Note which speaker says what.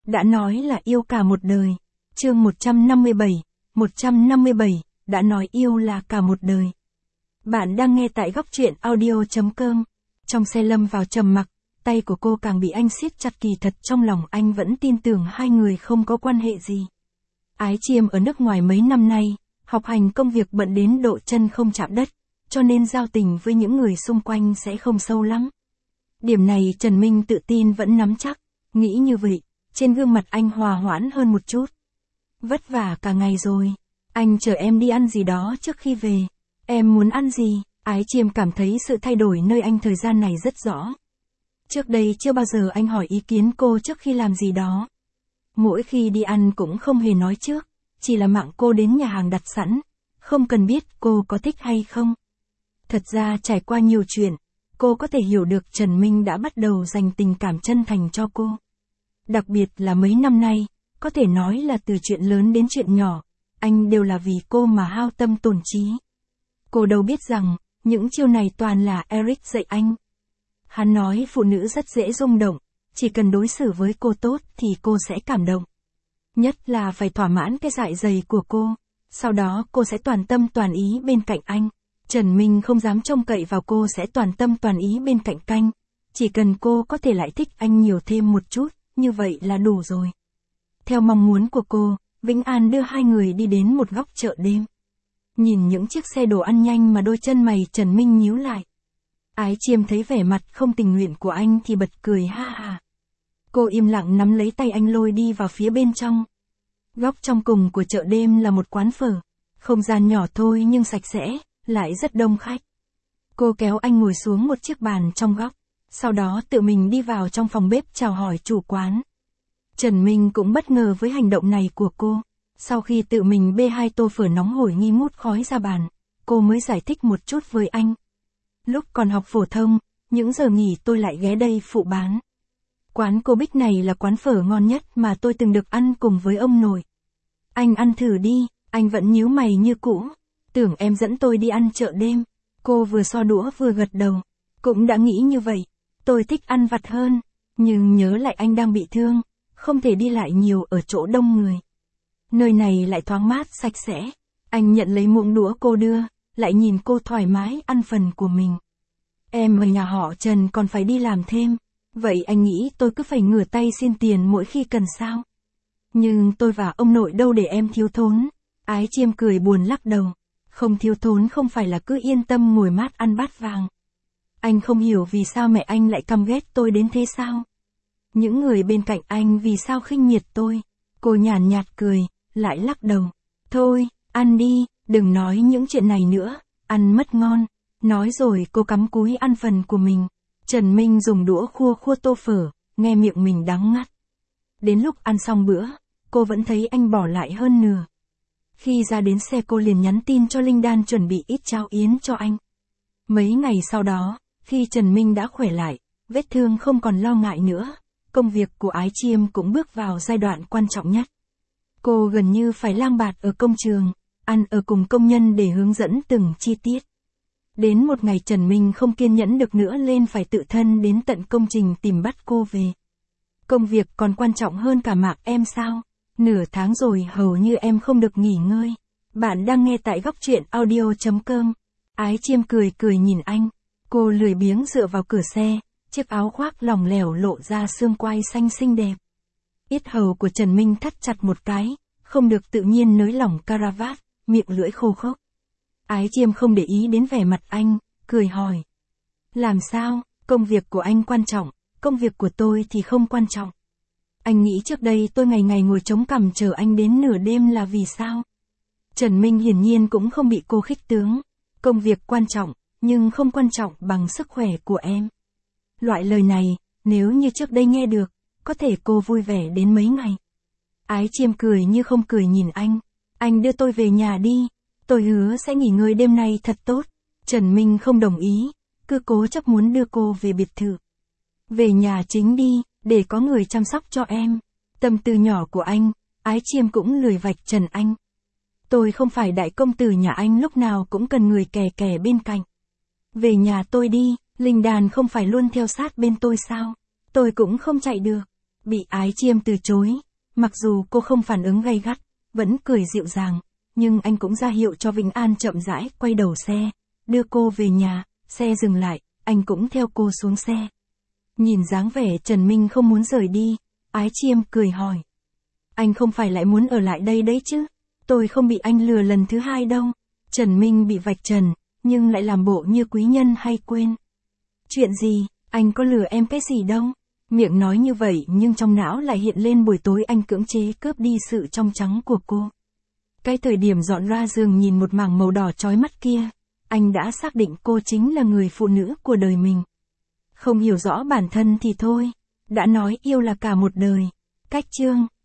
Speaker 1: đã nói là yêu cả một đời. Chương 157, đã nói yêu là cả một đời. Bạn đang nghe tại góc truyện audio.com. Trong xe lâm vào trầm mặc, tay của cô càng bị anh siết chặt, kỳ thật trong lòng anh vẫn tin tưởng hai người không có quan hệ gì. Ái Chiêm ở nước ngoài mấy năm nay, học hành công việc bận đến độ chân không chạm đất, cho nên giao tình với những người xung quanh sẽ không sâu lắm. Điểm này Trần Minh tự tin vẫn nắm chắc, nghĩ như vậy, trên gương mặt anh hòa hoãn hơn một chút. Vất vả cả ngày rồi, anh chờ em đi ăn gì đó trước khi về. Em muốn ăn gì? Ái Chiêm cảm thấy sự thay đổi nơi anh thời gian này rất rõ. Trước đây chưa bao giờ anh hỏi ý kiến cô trước khi làm gì đó. Mỗi khi đi ăn cũng không hề nói trước, chỉ là mạng cô đến nhà hàng đặt sẵn, không cần biết cô có thích hay không. Thật ra trải qua nhiều chuyện, cô có thể hiểu được Trần Minh đã bắt đầu dành tình cảm chân thành cho cô. Đặc biệt là mấy năm nay, có thể nói là từ chuyện lớn đến chuyện nhỏ, anh đều là vì cô mà hao tâm tổn trí. Cô đâu biết rằng, những chiêu này toàn là Eric dạy anh. Hắn nói phụ nữ rất dễ rung động, chỉ cần đối xử với cô tốt thì cô sẽ cảm động. Nhất là phải thỏa mãn cái dạ dày của cô, sau đó cô sẽ toàn tâm toàn ý bên cạnh anh. Trần Minh không dám trông cậy vào cô sẽ toàn tâm toàn ý bên cạnh anh, chỉ cần cô có thể lại thích anh nhiều thêm một chút, như vậy là đủ rồi. Theo mong muốn của cô, Vĩnh An đưa hai người đi đến một góc chợ đêm. Nhìn những chiếc xe đồ ăn nhanh mà đôi chân mày Trần Minh nhíu lại. Ái Chiêm thấy vẻ mặt không tình nguyện của anh thì bật cười ha ha. Cô im lặng nắm lấy tay anh lôi đi vào phía bên trong. Góc trong cùng của chợ đêm là một quán phở, không gian nhỏ thôi nhưng sạch sẽ, lại rất đông khách. Cô kéo anh ngồi xuống một chiếc bàn trong góc, sau đó tự mình đi vào trong phòng bếp chào hỏi chủ quán. Trần Minh cũng bất ngờ với hành động này của cô. Sau khi tự mình bê 2 tô phở nóng hổi nghi ngút khói ra bàn, cô mới giải thích một chút với anh. Lúc còn học phổ thông, những giờ nghỉ tôi lại ghé đây phụ bán. Quán cô Bích này là quán phở ngon nhất mà tôi từng được ăn cùng với ông nội. Anh ăn thử đi, anh vẫn nhíu mày như cũ. Tưởng em dẫn tôi đi ăn chợ đêm. Cô vừa xoa đũa vừa gật đầu. Cũng đã nghĩ như vậy. Tôi thích ăn vặt hơn. Nhưng nhớ lại anh đang bị thương. Không thể đi lại nhiều ở chỗ đông người. Nơi này lại thoáng mát sạch sẽ. Anh nhận lấy muỗng đũa cô đưa. Lại nhìn cô thoải mái ăn phần của mình. Em ở nhà họ Trần còn phải đi làm thêm. Vậy anh nghĩ tôi cứ phải ngửa tay xin tiền mỗi khi cần sao? Nhưng tôi và ông nội đâu để em thiếu thốn. Ái Chiêm cười buồn lắc đầu. Không thiếu thốn không phải là cứ yên tâm ngồi mát ăn bát vàng. Anh không hiểu vì sao mẹ anh lại căm ghét tôi đến thế sao? Những người bên cạnh anh vì sao khinh miệt tôi? Cô nhàn nhạt cười, lại lắc đầu. Thôi, ăn đi, đừng nói những chuyện này nữa, ăn mất ngon. Nói rồi cô cắm cúi ăn phần của mình. Trần Minh dùng đũa khua khua tô phở, nghe miệng mình đắng ngắt. Đến lúc ăn xong bữa, cô vẫn thấy anh bỏ lại hơn nửa. Khi ra đến xe cô liền nhắn tin cho Linh Đan chuẩn bị ít cháo yến cho anh. Mấy ngày sau đó, khi Trần Minh đã khỏe lại, vết thương không còn lo ngại nữa, công việc của Ái Chiêm cũng bước vào giai đoạn quan trọng nhất. Cô gần như phải lang bạt ở công trường, ăn ở cùng công nhân để hướng dẫn từng chi tiết. Đến một ngày Trần Minh không kiên nhẫn được nữa lên phải tự thân đến tận công trình tìm bắt cô về. Công việc còn quan trọng hơn cả mạng em sao? Nửa tháng rồi hầu như em không được nghỉ ngơi. Bạn đang nghe tại góc truyện audio.com. Ái Chiêm cười cười nhìn anh. Cô lười biếng dựa vào cửa xe, chiếc áo khoác lỏng lẻo lộ ra xương quai xanh xinh đẹp. Yết hầu của Trần Minh thắt chặt một cái, không được tự nhiên nới lỏng caravat, miệng lưỡi khô khốc. Ái Chiêm không để ý đến vẻ mặt anh, cười hỏi. Làm sao, công việc của anh quan trọng, công việc của tôi thì không quan trọng. Anh nghĩ trước đây tôi ngày ngày ngồi chống cằm chờ anh đến nửa đêm là vì sao? Trần Minh hiển nhiên cũng không bị cô khích tướng. Công việc quan trọng, nhưng không quan trọng bằng sức khỏe của em. Loại lời này, nếu như trước đây nghe được, có thể cô vui vẻ đến mấy ngày. Ái Chiêm cười như không cười nhìn anh đưa tôi về nhà đi, tôi hứa sẽ nghỉ ngơi đêm nay thật tốt. Trần Minh không đồng ý, cứ cố chấp muốn đưa cô về biệt thự. Về nhà chính đi, để có người chăm sóc cho em. Tâm tư nhỏ của anh, Ái Chiêm cũng lười vạch trần anh. Tôi không phải đại công tử nhà anh lúc nào cũng cần người kè kè bên cạnh. Về nhà tôi đi, Linh Đàn không phải luôn theo sát bên tôi sao? Tôi cũng không chạy được. Bị Ái Chiêm từ chối, mặc dù cô không phản ứng gay gắt, vẫn cười dịu dàng, nhưng anh cũng ra hiệu cho Vĩnh An chậm rãi quay đầu xe, đưa cô về nhà. Xe dừng lại, anh cũng theo cô xuống xe. Nhìn dáng vẻ Trần Minh không muốn rời đi, Ái Chiêm cười hỏi. Anh không phải lại muốn ở lại đây đấy chứ? Tôi không bị anh lừa lần thứ hai đâu. Trần Minh bị vạch trần, nhưng lại làm bộ như quý nhân hay quên. Chuyện gì, anh có lừa em cái gì đâu? Miệng nói như vậy nhưng trong não lại hiện lên buổi tối anh cưỡng chế cướp đi sự trong trắng của cô. Cái thời điểm dọn ra giường nhìn một mảng màu đỏ chói mắt kia, anh đã xác định cô chính là người phụ nữ của đời mình. Không hiểu rõ bản thân thì thôi, đã nói yêu là cả một đời. Cách chương